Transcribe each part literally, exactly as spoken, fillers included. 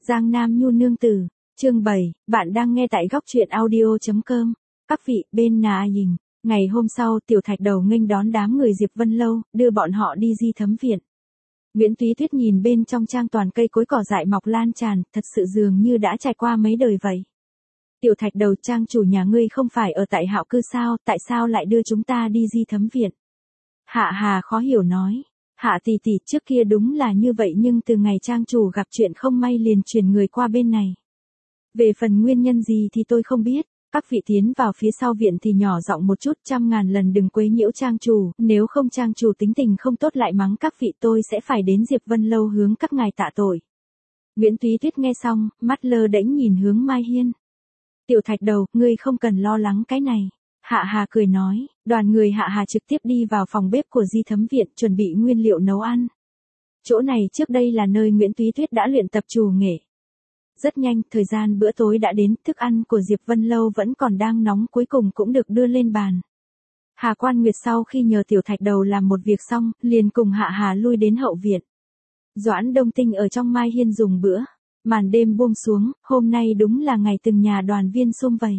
Giang Nam Nhu nương tử, chương bảy, bạn đang nghe tại góc truyện audio.com. Các vị, bên nà dình. Ngày hôm sau, Tiểu Thạch Đầu nghênh đón đám người Diệp Vân Lâu, đưa bọn họ đi Di Thấm Viện. Nguyễn Túy Tuyết nhìn bên trong trang toàn cây cối cỏ dại mọc lan tràn, thật sự dường như đã trải qua mấy đời vậy. Tiểu Thạch Đầu, trang chủ nhà ngươi không phải ở tại Hạo Cư sao, tại sao lại đưa chúng ta đi Di Thấm Viện? Hạ Hà khó hiểu nói. Hạ tỷ tỷ, trước kia đúng là như vậy, nhưng từ ngày trang chủ gặp chuyện không may liền chuyển người qua bên này. Về phần nguyên nhân gì thì tôi không biết, các vị tiến vào phía sau viện thì nhỏ giọng một chút, trăm ngàn lần đừng quấy nhiễu trang chủ, nếu không trang chủ tính tình không tốt lại mắng các vị, tôi sẽ phải đến Diệp Vân Lâu hướng các ngài tạ tội. Nguyễn Túy Tuyết nghe xong, mắt lơ đễnh nhìn hướng Mai Hiên. Tiểu Thạch Đầu, ngươi không cần lo lắng cái này. Hạ Hà cười nói, đoàn người Hạ Hà trực tiếp đi vào phòng bếp của Di Thấm Viện chuẩn bị nguyên liệu nấu ăn. Chỗ này trước đây là nơi Nguyễn Túy Tuyết đã luyện tập trù nghệ. Rất nhanh, thời gian bữa tối đã đến, thức ăn của Diệp Vân Lâu vẫn còn đang nóng, cuối cùng cũng được đưa lên bàn. Hà Quan Nguyệt sau khi nhờ Tiểu Thạch Đầu làm một việc xong, liền cùng Hạ Hà lui đến hậu viện. Doãn Đông Tinh ở trong Mai Hiên dùng bữa. Màn đêm buông xuống, hôm nay đúng là ngày từng nhà đoàn viên sum vầy.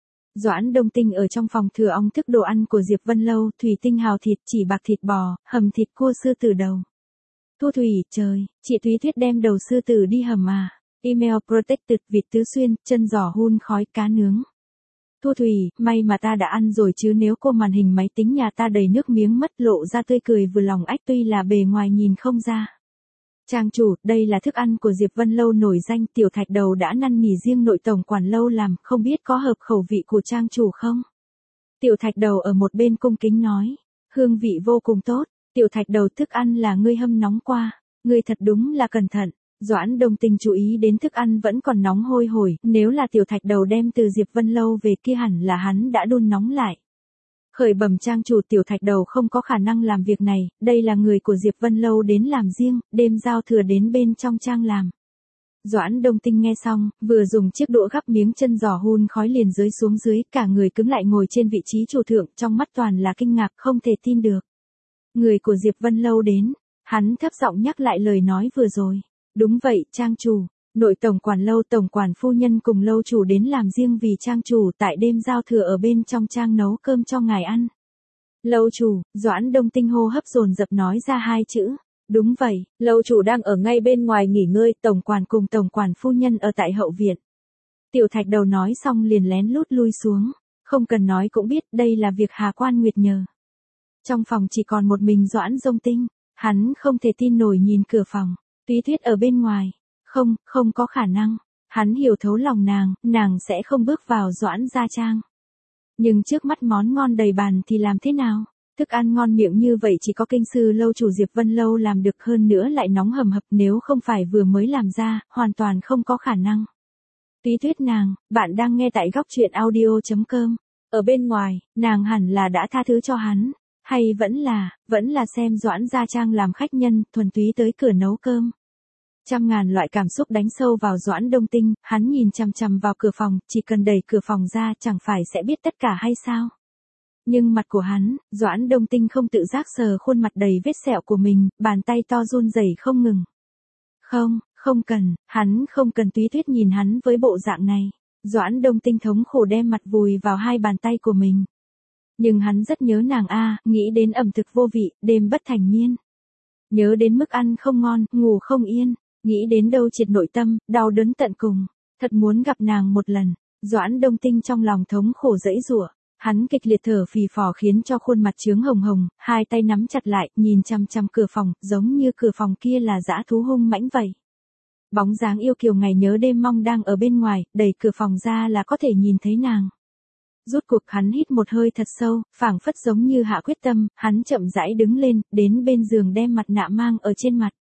Doãn Đông Tinh ở trong phòng thừa ong thức đồ ăn của Diệp Vân Lâu, thủy tinh hào thịt, chỉ bạc thịt bò, hầm thịt cua sư tử đầu. Thu Thủy, trời, chị Thúy Thuyết đem đầu sư tử đi hầm à. Email protected, vịt tứ xuyên, chân giò hun khói, cá nướng. Thu Thủy, may mà ta đã ăn rồi chứ nếu cô màn hình máy tính nhà ta đầy nước miếng mất, lộ ra tươi cười vừa lòng ách, tuy là bề ngoài nhìn không ra. Trang chủ, đây là thức ăn của Diệp Vân Lâu nổi danh, Tiểu Thạch Đầu đã năn nỉ riêng nội tổng quản lâu làm, không biết có hợp khẩu vị của trang chủ không? Tiểu Thạch Đầu ở một bên cung kính nói, hương vị vô cùng tốt. Tiểu Thạch Đầu, thức ăn là ngươi hâm nóng qua, ngươi thật đúng là cẩn thận. Doãn Đông Tinh chú ý đến thức ăn vẫn còn nóng hôi hổi, nếu là Tiểu Thạch Đầu đem từ Diệp Vân Lâu về kia hẳn là hắn đã đun nóng lại. Khởi bẩm trang chủ, Tiểu Thạch Đầu không có khả năng làm việc này, đây là người của Diệp Vân Lâu đến làm riêng, đêm giao thừa đến bên trong trang làm. Doãn Đông Tinh nghe xong, vừa dùng chiếc đũa gắp miếng chân giò hun khói liền rơi xuống dưới, cả người cứng lại ngồi trên vị trí chủ thượng, trong mắt toàn là kinh ngạc, không thể tin được. Người của Diệp Vân Lâu đến, hắn thấp giọng nhắc lại lời nói vừa rồi. Đúng vậy, trang chủ. Nội tổng quản lâu, tổng quản phu nhân cùng lâu chủ đến làm riêng vì trang chủ, tại đêm giao thừa ở bên trong trang nấu cơm cho ngài ăn. Lâu chủ, Doãn Đông Tinh hô hấp dồn dập nói ra hai chữ. Đúng vậy, lâu chủ đang ở ngay bên ngoài nghỉ ngơi, tổng quản cùng tổng quản phu nhân ở tại hậu viện. Tiểu Thạch Đầu nói xong liền lén lút lui xuống. Không cần nói cũng biết đây là việc Hà Quan Nguyệt nhờ. Trong phòng chỉ còn một mình Doãn Đông Tinh, hắn không thể tin nổi nhìn cửa phòng. Túy Tuyết ở bên ngoài. Không, không có khả năng. Hắn hiểu thấu lòng nàng, nàng sẽ không bước vào Doãn gia trang. Nhưng trước mắt món ngon đầy bàn thì làm thế nào? Thức ăn ngon miệng như vậy chỉ có kinh sư lâu chủ Diệp Vân Lâu làm được, hơn nữa lại nóng hầm hập, nếu không phải vừa mới làm ra, hoàn toàn không có khả năng. Túy Tuyết nàng, bạn đang nghe tại góc truyện audio.com. Ở bên ngoài, nàng hẳn là đã tha thứ cho hắn. Hay vẫn là, vẫn là xem Doãn gia trang làm khách nhân, thuần túy tới cửa nấu cơm. Trăm ngàn loại cảm xúc đánh sâu vào Doãn Đông Tinh, hắn nhìn chằm chằm vào cửa phòng, chỉ cần đẩy cửa phòng ra chẳng phải sẽ biết tất cả hay sao? Nhưng mặt của hắn, Doãn Đông Tinh không tự giác sờ khuôn mặt đầy vết sẹo của mình, bàn tay to run rẩy không ngừng. Không, không cần, hắn không cần. Túy Tuyết nhìn hắn với bộ dạng này. Doãn Đông Tinh thống khổ đem mặt vùi vào hai bàn tay của mình. Nhưng hắn rất nhớ nàng a, nghĩ đến ẩm thực vô vị, đêm bất thành miên. Nhớ đến mức ăn không ngon, ngủ không yên, nghĩ đến đâu triệt nội tâm, đau đớn tận cùng, thật muốn gặp nàng một lần. Doãn Đông Tinh trong lòng thống khổ dẫy giụa, hắn kịch liệt thở phì phò khiến cho khuôn mặt chướng hồng hồng, hai tay nắm chặt lại, nhìn chằm chằm cửa phòng, giống như cửa phòng kia là dã thú hung mãnh vậy. Bóng dáng yêu kiều ngày nhớ đêm mong đang ở bên ngoài, đẩy cửa phòng ra là có thể nhìn thấy nàng. Rút cuộc hắn hít một hơi thật sâu, phảng phất giống như hạ quyết tâm, hắn chậm rãi đứng lên, đến bên giường đem mặt nạ mang ở trên mặt.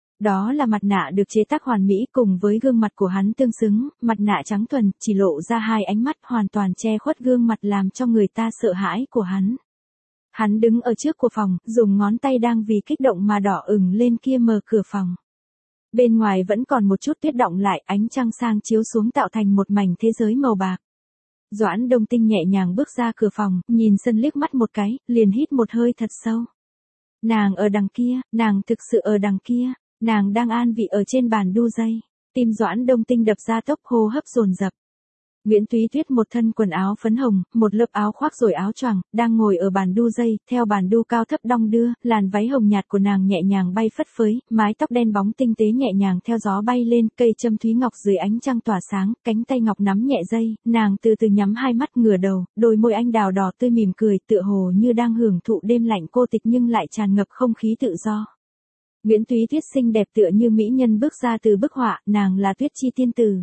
Đó là mặt nạ được chế tác hoàn mỹ, cùng với gương mặt của hắn tương xứng, mặt nạ trắng thuần, chỉ lộ ra hai ánh mắt, hoàn toàn che khuất gương mặt làm cho người ta sợ hãi của hắn. Hắn đứng ở trước của phòng, dùng ngón tay đang vì kích động mà đỏ ửng lên kia mở cửa phòng. Bên ngoài vẫn còn một chút tuyết đọng lại, ánh trăng sang chiếu xuống tạo thành một mảnh thế giới màu bạc. Doãn Đông Tinh nhẹ nhàng bước ra cửa phòng, nhìn sân liếc mắt một cái, liền hít một hơi thật sâu. Nàng ở đằng kia, nàng thực sự ở đằng kia, nàng đang an vị ở trên bàn đu dây. Tim Doãn Đông Tinh đập ra tốc, hô hấp dồn dập. Nguyễn Túy Tuyết một thân quần áo phấn hồng, một lớp áo khoác rồi áo choàng, đang ngồi ở bàn đu dây, theo bàn đu cao thấp đong đưa, làn váy hồng nhạt của nàng nhẹ nhàng bay phất phới, mái tóc đen bóng tinh tế nhẹ nhàng theo gió bay lên, cây châm thúy ngọc dưới ánh trăng tỏa sáng, cánh tay ngọc nắm nhẹ dây, nàng từ từ nhắm hai mắt ngửa đầu, đôi môi anh đào đỏ tươi mỉm cười, tựa hồ như đang hưởng thụ đêm lạnh cô tịch nhưng lại tràn ngập không khí tự do. Nguyễn Túy Tuyết xinh đẹp tựa như mỹ nhân bước ra từ bức họa, nàng là Tuyết Chi tiên tử.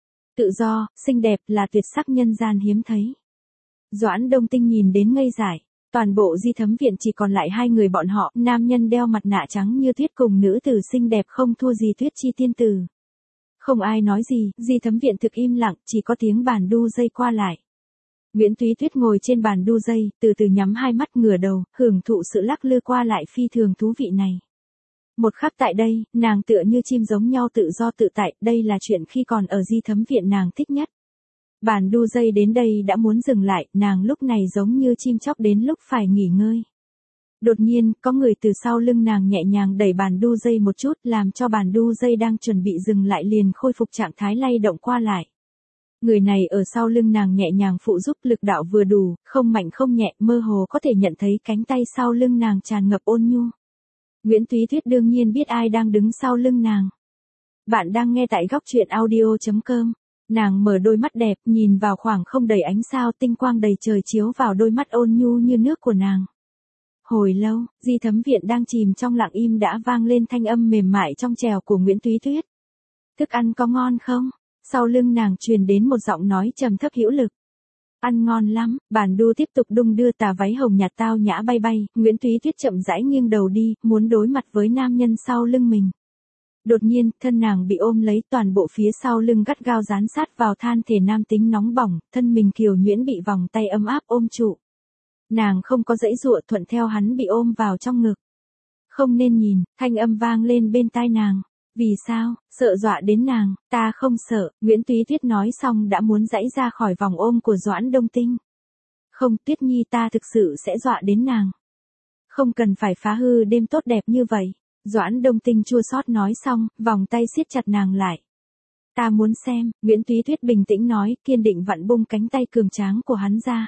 Tự do, xinh đẹp là tuyệt sắc nhân gian hiếm thấy. Doãn Đông Tinh nhìn đến ngây dại, toàn bộ Di Thấm Viện chỉ còn lại hai người bọn họ, nam nhân đeo mặt nạ trắng như tuyết cùng nữ tử xinh đẹp không thua gì Tuyết Chi tiên tử. Không ai nói gì, Di Thấm Viện thực im lặng, chỉ có tiếng bàn đu dây qua lại. Nguyễn Túy Tuyết ngồi trên bàn đu dây, từ từ nhắm hai mắt ngửa đầu, hưởng thụ sự lắc lư qua lại phi thường thú vị này. Một khắc tại đây, nàng tựa như chim giống nhau tự do tự tại, đây là chuyện khi còn ở Di Thấm Viện nàng thích nhất. Bàn đu dây đến đây đã muốn dừng lại, nàng lúc này giống như chim chóc đến lúc phải nghỉ ngơi. Đột nhiên, có người từ sau lưng nàng nhẹ nhàng đẩy bàn đu dây một chút, làm cho bàn đu dây đang chuẩn bị dừng lại liền khôi phục trạng thái lay động qua lại. Người này ở sau lưng nàng nhẹ nhàng phụ giúp, lực đạo vừa đủ, không mạnh không nhẹ, mơ hồ có thể nhận thấy cánh tay sau lưng nàng tràn ngập ôn nhu. Nguyễn Túy Tuyết đương nhiên biết ai đang đứng sau lưng nàng. Bạn đang nghe tại góc truyện audio chấm com. Nàng mở đôi mắt đẹp, nhìn vào khoảng không đầy ánh sao, tinh quang đầy trời chiếu vào đôi mắt ôn nhu như nước của nàng. Hồi lâu, Di Thấm Viện đang chìm trong lặng im đã vang lên thanh âm mềm mại trong trèo của Nguyễn Túy Tuyết. Thức ăn có ngon không? Sau lưng nàng truyền đến một giọng nói trầm thấp hữu lực. Ăn ngon lắm, bàn đu tiếp tục đung đưa, tà váy hồng nhạt tao nhã bay bay, Nguyễn Túy Tuyết chậm rãi nghiêng đầu đi, muốn đối mặt với nam nhân sau lưng mình. Đột nhiên, thân nàng bị ôm lấy, toàn bộ phía sau lưng gắt gao dán sát vào than thể nam tính nóng bỏng, thân mình kiều nhuyễn bị vòng tay ấm áp ôm trụ. Nàng không có giãy giụa, thuận theo hắn bị ôm vào trong ngực. Không nên nhìn, thanh âm vang lên bên tai nàng. Vì sao, sợ dọa đến nàng, ta không sợ, Nguyễn Túy Tuyết nói xong đã muốn giãy ra khỏi vòng ôm của Doãn Đông Tinh. Không, Tuyết Nhi, ta thực sự sẽ dọa đến nàng. Không cần phải phá hư đêm tốt đẹp như vậy. Doãn Đông Tinh chua xót nói xong, vòng tay siết chặt nàng lại. Ta muốn xem, Nguyễn Túy Tuyết bình tĩnh nói, kiên định vặn bung cánh tay cường tráng của hắn ra.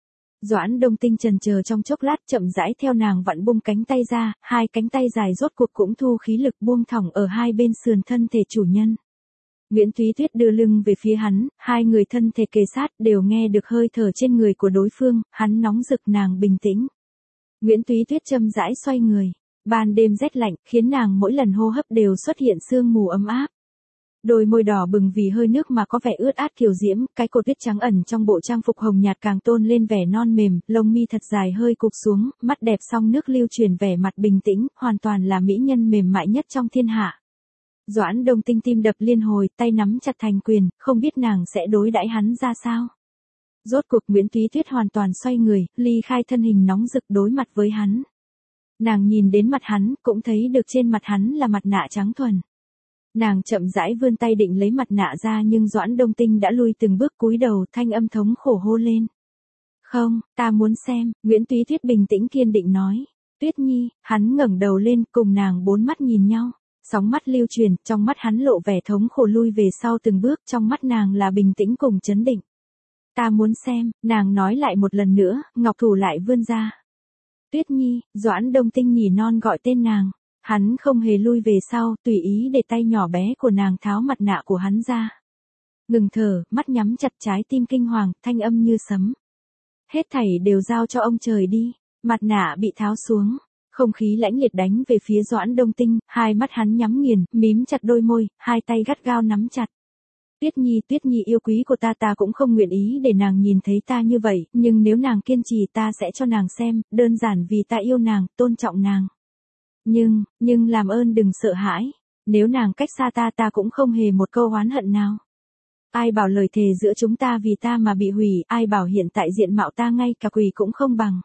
Doãn Đông Tinh chần chờ trong chốc lát, chậm rãi theo nàng vặn bung cánh tay ra, hai cánh tay dài rốt cuộc cũng thu khí lực buông thõng ở hai bên sườn thân thể chủ nhân. Nguyễn Túy Tuyết đưa lưng về phía hắn, hai người thân thể kề sát, đều nghe được hơi thở trên người của đối phương, hắn nóng rực, nàng bình tĩnh. Nguyễn Túy Tuyết chậm rãi xoay người. Ban đêm rét lạnh, khiến nàng mỗi lần hô hấp đều xuất hiện sương mù ấm áp. Đôi môi đỏ bừng vì hơi nước mà có vẻ ướt át kiều diễm, cái cột tuyết trắng ẩn trong bộ trang phục hồng nhạt càng tôn lên vẻ non mềm, lông mi thật dài hơi cụp xuống, mắt đẹp song nước lưu truyền vẻ mặt bình tĩnh, hoàn toàn là mỹ nhân mềm mại nhất trong thiên hạ. Doãn Đông Tinh tim đập liên hồi, tay nắm chặt thành quyền, không biết nàng sẽ đối đãi hắn ra sao. Rốt cuộc Nguyễn Túy Tuyết hoàn toàn xoay người, ly khai thân hình nóng rực đối mặt với hắn. Nàng nhìn đến mặt hắn, cũng thấy được trên mặt hắn là mặt nạ trắng thuần. Nàng chậm rãi vươn tay định lấy mặt nạ ra nhưng Doãn Đông Tinh đã lùi từng bước, cúi đầu, thanh âm thống khổ hô lên. Không, ta muốn xem, Nguyễn Túy Tuyết bình tĩnh kiên định nói. Tuyết Nhi, hắn ngẩng đầu lên, cùng nàng bốn mắt nhìn nhau. Sóng mắt lưu truyền, trong mắt hắn lộ vẻ thống khổ lui về sau từng bước, trong mắt nàng là bình tĩnh cùng chấn định. Ta muốn xem, nàng nói lại một lần nữa, ngọc thủ lại vươn ra. Tuyết Nhi, Doãn Đông Tinh nhỉ non gọi tên nàng. Hắn không hề lui về sau, tùy ý để tay nhỏ bé của nàng tháo mặt nạ của hắn ra. Ngừng thở, mắt nhắm chặt, trái tim kinh hoàng, thanh âm như sấm. Hết thảy đều giao cho ông trời đi. Mặt nạ bị tháo xuống. Không khí lãnh liệt đánh về phía Doãn Đông Tinh, hai mắt hắn nhắm nghiền, mím chặt đôi môi, hai tay gắt gao nắm chặt. Tuyết Nhi, Tuyết Nhi yêu quý của ta, ta cũng không nguyện ý để nàng nhìn thấy ta như vậy, nhưng nếu nàng kiên trì ta sẽ cho nàng xem, đơn giản vì ta yêu nàng, tôn trọng nàng. Nhưng, nhưng làm ơn đừng sợ hãi, nếu nàng cách xa ta ta cũng không hề một câu oán hận nào. Ai bảo lời thề giữa chúng ta vì ta mà bị hủy, ai bảo hiện tại diện mạo ta ngay cả quỷ cũng không bằng.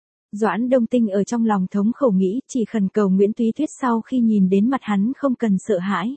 Doãn Đông Tinh ở trong lòng thống khổ nghĩ, chỉ khẩn cầu Nguyễn Túy Tuyết sau khi nhìn đến mặt hắn không cần sợ hãi.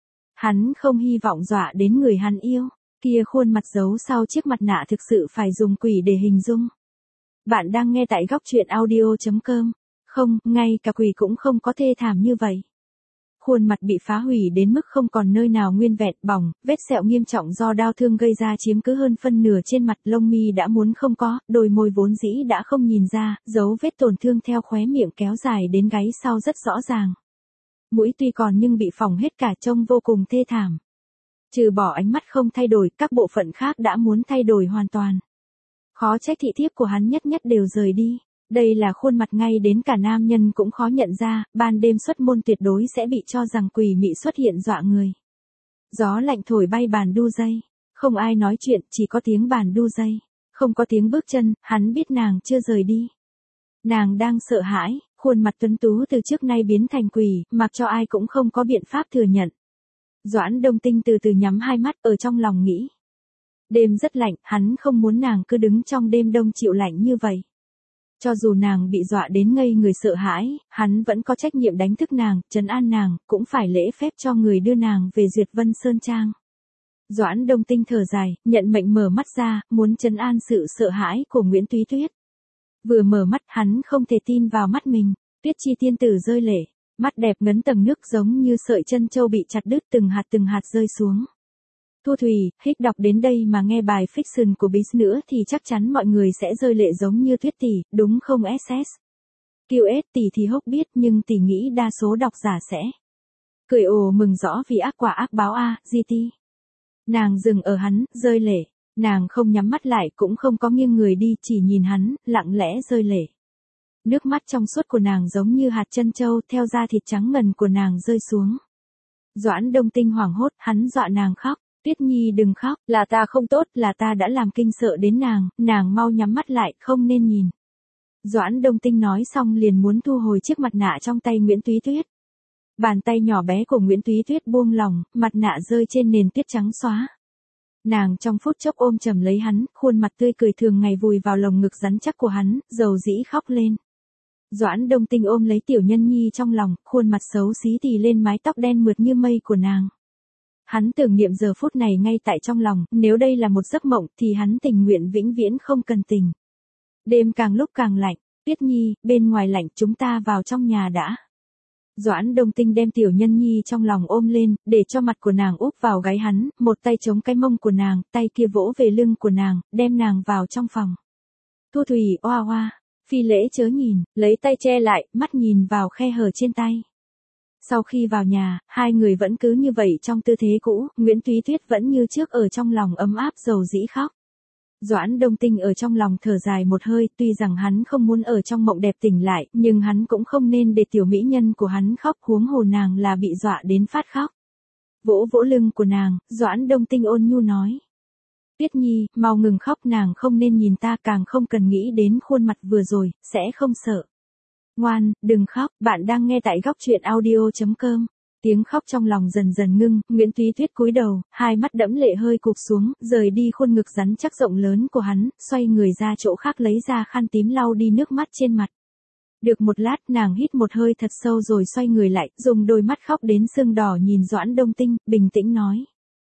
Hắn không hy vọng dọa đến người hắn yêu, kia khuôn mặt giấu sau chiếc mặt nạ thực sự phải dùng quỷ để hình dung. Bạn đang nghe tại góc truyện audio chấm com. Không, ngay cả quỷ cũng không có thê thảm như vậy. khuôn mặt bị phá hủy đến mức không còn nơi nào nguyên vẹn, bỏng, vết sẹo nghiêm trọng do đau thương gây ra chiếm cứ hơn phân nửa trên mặt, lông mi đã muốn không có, đôi môi vốn dĩ đã không nhìn ra, dấu vết tổn thương theo khóe miệng kéo dài đến gáy sau rất rõ ràng. Mũi tuy còn nhưng bị phỏng hết cả, trông vô cùng thê thảm. Trừ bỏ ánh mắt không thay đổi, các bộ phận khác đã muốn thay đổi hoàn toàn. Khó trách thị thiếp của hắn nhất nhất đều rời đi. Đây là khuôn mặt ngay đến cả nam nhân cũng khó nhận ra, ban đêm xuất môn tuyệt đối sẽ bị cho rằng quỷ mị xuất hiện dọa người. Gió lạnh thổi bay bàn đu dây, không ai nói chuyện, chỉ có tiếng bàn đu dây, không có tiếng bước chân, hắn biết nàng chưa rời đi. Nàng đang sợ hãi, khuôn mặt tuấn tú từ trước nay biến thành quỷ, mặc cho ai cũng không có biện pháp thừa nhận. Doãn Đông Tinh từ từ nhắm hai mắt, ở trong lòng nghĩ. Đêm rất lạnh, hắn không muốn nàng cứ đứng trong đêm đông chịu lạnh như vậy. Cho dù nàng bị dọa đến ngây người sợ hãi, hắn vẫn có trách nhiệm đánh thức nàng, trấn an nàng, cũng phải lễ phép cho người đưa nàng về Duyệt Vân Sơn Trang. Doãn Đông Tinh thở dài, nhận mệnh mở mắt ra, muốn trấn an sự sợ hãi của Nguyễn Túy Tuyết. Vừa mở mắt hắn không thể tin vào mắt mình, Tuyết Chi tiên tử rơi lệ, mắt đẹp ngấn tầng nước giống như sợi chân châu bị chặt đứt từng hạt từng hạt rơi xuống. Thu Thủy, hích đọc đến đây mà nghe bài fiction của Biz nữa thì chắc chắn mọi người sẽ rơi lệ giống như Tuyết tỷ, đúng không ét ét? quy ét tỷ thì hốc biết nhưng tỷ nghĩ đa số độc giả sẽ cười ồ mừng rõ vì ác quả ác báo a, giê tê. Nàng dừng ở hắn, rơi lệ, nàng không nhắm mắt lại cũng không có nghiêng người đi, chỉ nhìn hắn, lặng lẽ rơi lệ. Nước mắt trong suốt của nàng giống như hạt chân châu theo da thịt trắng ngần của nàng rơi xuống. Doãn Đông Tinh hoảng hốt, hắn dọa nàng khóc. Tuyết Nhi đừng khóc, là ta không tốt, là ta đã làm kinh sợ đến nàng, nàng mau nhắm mắt lại, không nên nhìn. Doãn Đông Tinh nói xong liền muốn thu hồi chiếc mặt nạ trong tay Nguyễn Túy Tuyết. Bàn tay nhỏ bé của Nguyễn Túy Tuyết buông lỏng, mặt nạ rơi trên nền tuyết trắng xóa. Nàng trong phút chốc ôm chầm lấy hắn, khuôn mặt tươi cười thường ngày vùi vào lồng ngực rắn chắc của hắn, dầu dĩ khóc lên. Doãn Đông Tinh ôm lấy Tiểu Nhân Nhi trong lòng, khuôn mặt xấu xí tì lên mái tóc đen mượt như mây của nàng. Hắn tưởng niệm giờ phút này ngay tại trong lòng, nếu đây là một giấc mộng thì hắn tình nguyện vĩnh viễn không cần tỉnh. Đêm càng lúc càng lạnh, Tuyết Nhi, bên ngoài lạnh chúng ta vào trong nhà đã. Doãn Đông Tinh đem Tiểu Nhân Nhi trong lòng ôm lên, để cho mặt của nàng úp vào gáy hắn, một tay chống cái mông của nàng, tay kia vỗ về lưng của nàng, đem nàng vào trong phòng. Thu Thủy oa oa, phi lễ chớ nhìn, lấy tay che lại, mắt nhìn vào khe hở trên tay. Sau khi vào nhà, hai người vẫn cứ như vậy trong tư thế cũ, Nguyễn Túy Tuyết vẫn như trước ở trong lòng ấm áp dầu dĩ khóc. Doãn Đông Tinh ở trong lòng thở dài một hơi, tuy rằng hắn không muốn ở trong mộng đẹp tỉnh lại, nhưng hắn cũng không nên để tiểu mỹ nhân của hắn khóc, huống hồ nàng là bị dọa đến phát khóc. Vỗ vỗ lưng của nàng, Doãn Đông Tinh ôn nhu nói. Tuyết Nhi, mau ngừng khóc, nàng không nên nhìn ta, càng không cần nghĩ đến khuôn mặt vừa rồi, sẽ không sợ. Ngoan, đừng khóc, bạn đang nghe tại góc truyện audio chấm com. Tiếng khóc trong lòng dần dần ngưng, Nguyễn Túy Tuyết cúi đầu, hai mắt đẫm lệ hơi cụp xuống, rời đi khuôn ngực rắn chắc rộng lớn của hắn, xoay người ra chỗ khác lấy ra khăn tím lau đi nước mắt trên mặt. Được một lát nàng hít một hơi thật sâu rồi xoay người lại, dùng đôi mắt khóc đến sưng đỏ nhìn Doãn Đông Tinh, bình tĩnh nói.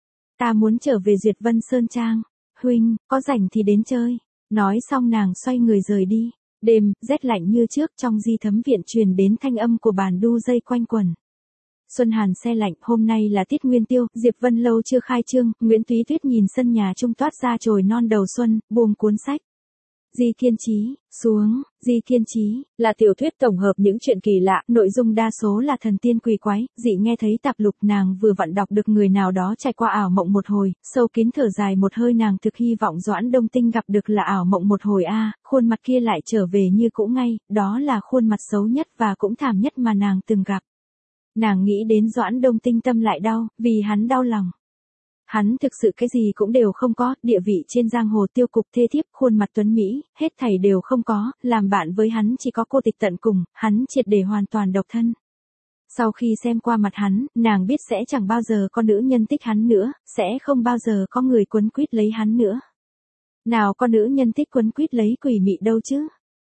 Ta muốn trở về Duyệt Vân Sơn Trang, huynh, có rảnh thì đến chơi. Nói xong nàng xoay người rời đi. Đêm, rét lạnh như trước, trong di thấm viện truyền đến thanh âm của bàn đu dây quanh quẩn. Xuân hàn se lạnh, hôm nay là tiết nguyên tiêu, Diệp Vân Lâu chưa khai trương, Nguyễn Túy Tuyết nhìn sân nhà trung toát ra chồi non đầu xuân, buông cuốn sách. Di Kiên Chí, xuống, Di Kiên Chí, là tiểu thuyết tổng hợp những chuyện kỳ lạ, nội dung đa số là thần tiên quỷ quái, dị nghe thấy tạp lục nàng vừa vặn đọc được người nào đó trải qua ảo mộng một hồi, sâu kín thở dài một hơi nàng thực hy vọng Doãn Đông Tinh gặp được là ảo mộng một hồi a, khuôn mặt kia lại trở về như cũ ngay, đó là khuôn mặt xấu nhất và cũng thảm nhất mà nàng từng gặp. Nàng nghĩ đến Doãn Đông Tinh tâm lại đau, vì hắn đau lòng. Hắn thực sự cái gì cũng đều không có, địa vị trên giang hồ tiêu cục thê thiếp, khuôn mặt tuấn Mỹ, hết thảy đều không có, làm bạn với hắn chỉ có cô tịch tận cùng, hắn triệt để hoàn toàn độc thân. Sau khi xem qua mặt hắn, nàng biết sẽ chẳng bao giờ có nữ nhân thích hắn nữa, sẽ không bao giờ có người quấn quýt lấy hắn nữa. Nào có nữ nhân thích quấn quýt lấy quỷ mị đâu chứ?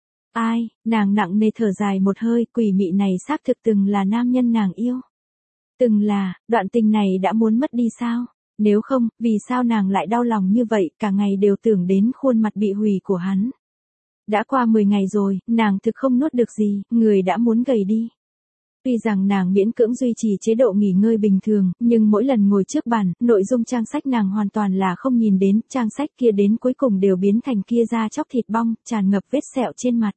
Ai, nàng nặng nề thở dài một hơi, quỷ mị này xác thực từng là nam nhân nàng yêu. Từng là, đoạn tình này đã muốn mất đi sao? Nếu không, vì sao nàng lại đau lòng như vậy, cả ngày đều tưởng đến khuôn mặt bị hủy của hắn. Đã qua mười ngày rồi, nàng thực không nuốt được gì, người đã muốn gầy đi. Tuy rằng nàng miễn cưỡng duy trì chế độ nghỉ ngơi bình thường, nhưng mỗi lần ngồi trước bàn, nội dung trang sách nàng hoàn toàn là không nhìn đến, trang sách kia đến cuối cùng đều biến thành kia da chóc thịt bong, tràn ngập vết sẹo trên mặt.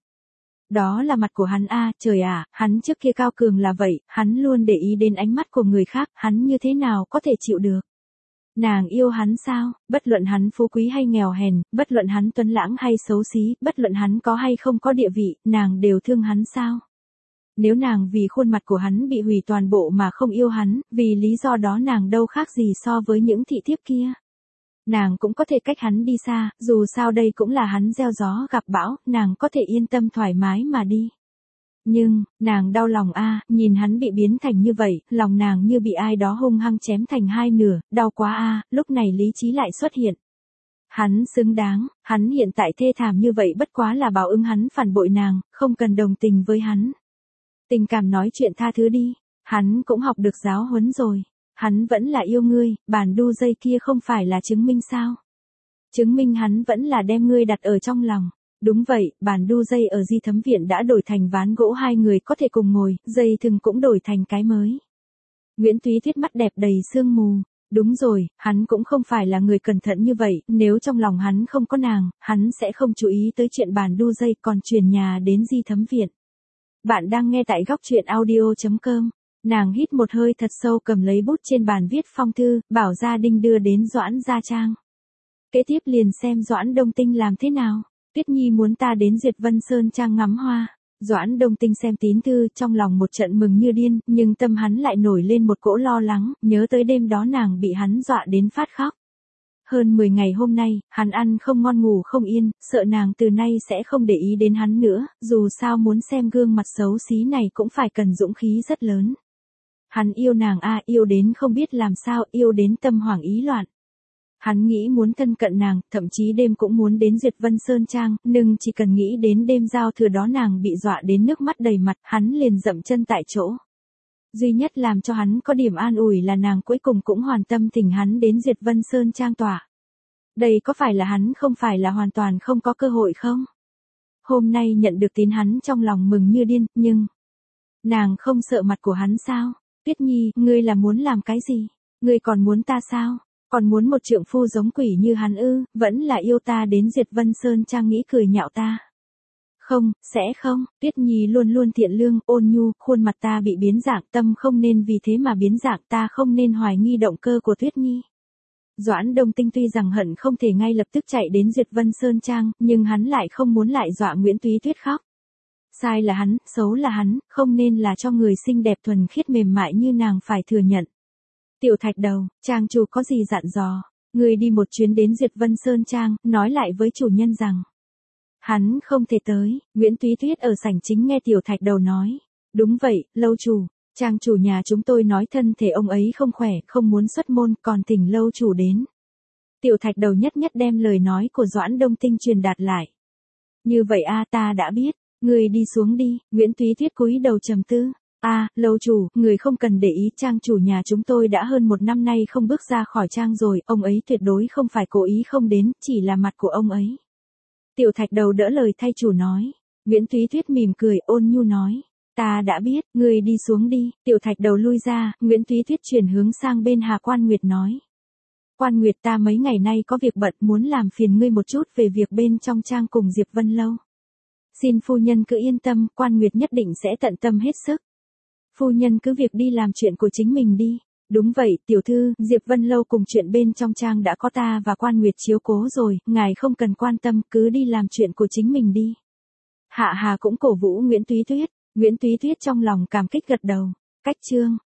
Đó là mặt của hắn a, trời ạ, hắn trước kia cao cường là vậy, hắn luôn để ý đến ánh mắt của người khác, hắn như thế nào có thể chịu được. Nàng yêu hắn sao, bất luận hắn phú quý hay nghèo hèn, bất luận hắn tuấn lãng hay xấu xí, bất luận hắn có hay không có địa vị, nàng đều thương hắn sao. Nếu nàng vì khuôn mặt của hắn bị hủy toàn bộ mà không yêu hắn, vì lý do đó nàng đâu khác gì so với những thị thiếp kia. Nàng cũng có thể cách hắn đi xa, dù sao đây cũng là hắn gieo gió gặp bão, nàng có thể yên tâm thoải mái mà đi. Nhưng, nàng đau lòng a, nhìn hắn bị biến thành như vậy, lòng nàng như bị ai đó hung hăng chém thành hai nửa, đau quá a, lúc này lý trí lại xuất hiện. Hắn xứng đáng, hắn hiện tại thê thảm như vậy bất quá là báo ứng hắn phản bội nàng, không cần đồng tình với hắn. Tình cảm nói chuyện tha thứ đi, hắn cũng học được giáo huấn rồi. Hắn vẫn là yêu ngươi, bản đu dây kia không phải là chứng minh sao? Chứng minh hắn vẫn là đem ngươi đặt ở trong lòng. Đúng vậy, bản đu dây ở Di Thấm Viện đã đổi thành ván gỗ hai người có thể cùng ngồi, dây thừng cũng đổi thành cái mới. Nguyễn Túy Tuyết mắt đẹp đầy sương mù. Đúng rồi, hắn cũng không phải là người cẩn thận như vậy, nếu trong lòng hắn không có nàng, hắn sẽ không chú ý tới chuyện bản đu dây còn chuyển nhà đến Di Thấm Viện. Bạn đang nghe tại góc truyện audio chấm com. Nàng hít một hơi thật sâu cầm lấy bút trên bàn viết phong thư, bảo gia đình đưa đến Doãn Gia Trang. Kế tiếp liền xem Doãn Đông Tinh làm thế nào. Tuyết Nhi muốn ta đến Duyệt Vân Sơn Trang ngắm hoa. Doãn Đông Tinh xem tín thư, trong lòng một trận mừng như điên, nhưng tâm hắn lại nổi lên một cỗ lo lắng, nhớ tới đêm đó nàng bị hắn dọa đến phát khóc. Hơn mười ngày hôm nay, hắn ăn không ngon ngủ không yên, sợ nàng từ nay sẽ không để ý đến hắn nữa, dù sao muốn xem gương mặt xấu xí này cũng phải cần dũng khí rất lớn. Hắn yêu nàng a, yêu đến không biết làm sao, yêu đến tâm hoảng ý loạn. Hắn nghĩ muốn thân cận nàng, thậm chí đêm cũng muốn đến Duyệt Vân Sơn Trang, nhưng chỉ cần nghĩ đến đêm giao thừa đó nàng bị dọa đến nước mắt đầy mặt, hắn liền dậm chân tại chỗ. Duy nhất làm cho hắn có điểm an ủi là nàng cuối cùng cũng hoàn tâm thỉnh hắn đến Duyệt Vân Sơn Trang tỏa. Đây có phải là hắn không phải là hoàn toàn không có cơ hội không? Hôm nay nhận được tin hắn trong lòng mừng như điên, nhưng... Nàng không sợ mặt của hắn sao? Tuyết Nhi, ngươi là muốn làm cái gì? Ngươi còn muốn ta sao? Còn muốn một trượng phu giống quỷ như hắn ư, vẫn là yêu ta đến Duyệt Vân Sơn Trang nghĩ cười nhạo ta. Không, sẽ không, Tuyết Nhi luôn luôn thiện lương, ôn nhu, khuôn mặt ta bị biến dạng, tâm không nên vì thế mà biến dạng, ta không nên hoài nghi động cơ của Tuyết Nhi. Doãn Đông Tinh tuy rằng hận không thể ngay lập tức chạy đến Duyệt Vân Sơn Trang, nhưng hắn lại không muốn lại dọa Nguyễn Túy Tuyết khóc. Sai là hắn, xấu là hắn, không nên là cho người xinh đẹp thuần khiết mềm mại như nàng phải thừa nhận. Tiểu Thạch Đầu, trang chủ có gì dặn dò? Người đi một chuyến đến Duyệt Vân Sơn Trang, nói lại với chủ nhân rằng hắn không thể tới. Nguyễn Túy Tuyết ở sảnh chính nghe Tiểu Thạch Đầu nói. Đúng vậy, lâu chủ, trang chủ nhà chúng tôi nói thân thể ông ấy không khỏe, không muốn xuất môn, còn thỉnh lâu chủ đến. Tiểu Thạch Đầu nhất nhất đem lời nói của Doãn Đông Tinh truyền đạt lại. Như vậy a, ta đã biết. Người đi xuống đi. Nguyễn Túy Tuyết cúi đầu trầm tư. A, à, lâu chủ, người không cần để ý, trang chủ nhà chúng tôi đã hơn một năm nay không bước ra khỏi trang rồi, ông ấy tuyệt đối không phải cố ý không đến, chỉ là mặt của ông ấy. Tiểu Thạch Đầu đỡ lời thay chủ nói. Nguyễn Túy Tuyết mỉm cười, ôn nhu nói. Ta đã biết, người đi xuống đi. Tiểu Thạch Đầu lui ra, Nguyễn Túy Tuyết chuyển hướng sang bên Hà Quan Nguyệt nói. Quan Nguyệt, ta mấy ngày nay có việc bận, muốn làm phiền ngươi một chút về việc bên trong trang cùng Diệp Vân Lâu. Xin phu nhân cứ yên tâm, Quan Nguyệt nhất định sẽ tận tâm hết sức. Phu nhân cứ việc đi làm chuyện của chính mình đi. Đúng vậy, tiểu thư, Diệp Vân Lâu cùng chuyện bên trong trang đã có ta và Quan Nguyệt chiếu cố rồi, ngài không cần quan tâm, cứ đi làm chuyện của chính mình đi. Hạ Hà cũng cổ vũ Nguyễn Túy Tuyết. Nguyễn Túy Tuyết trong lòng cảm kích gật đầu. Cách chương.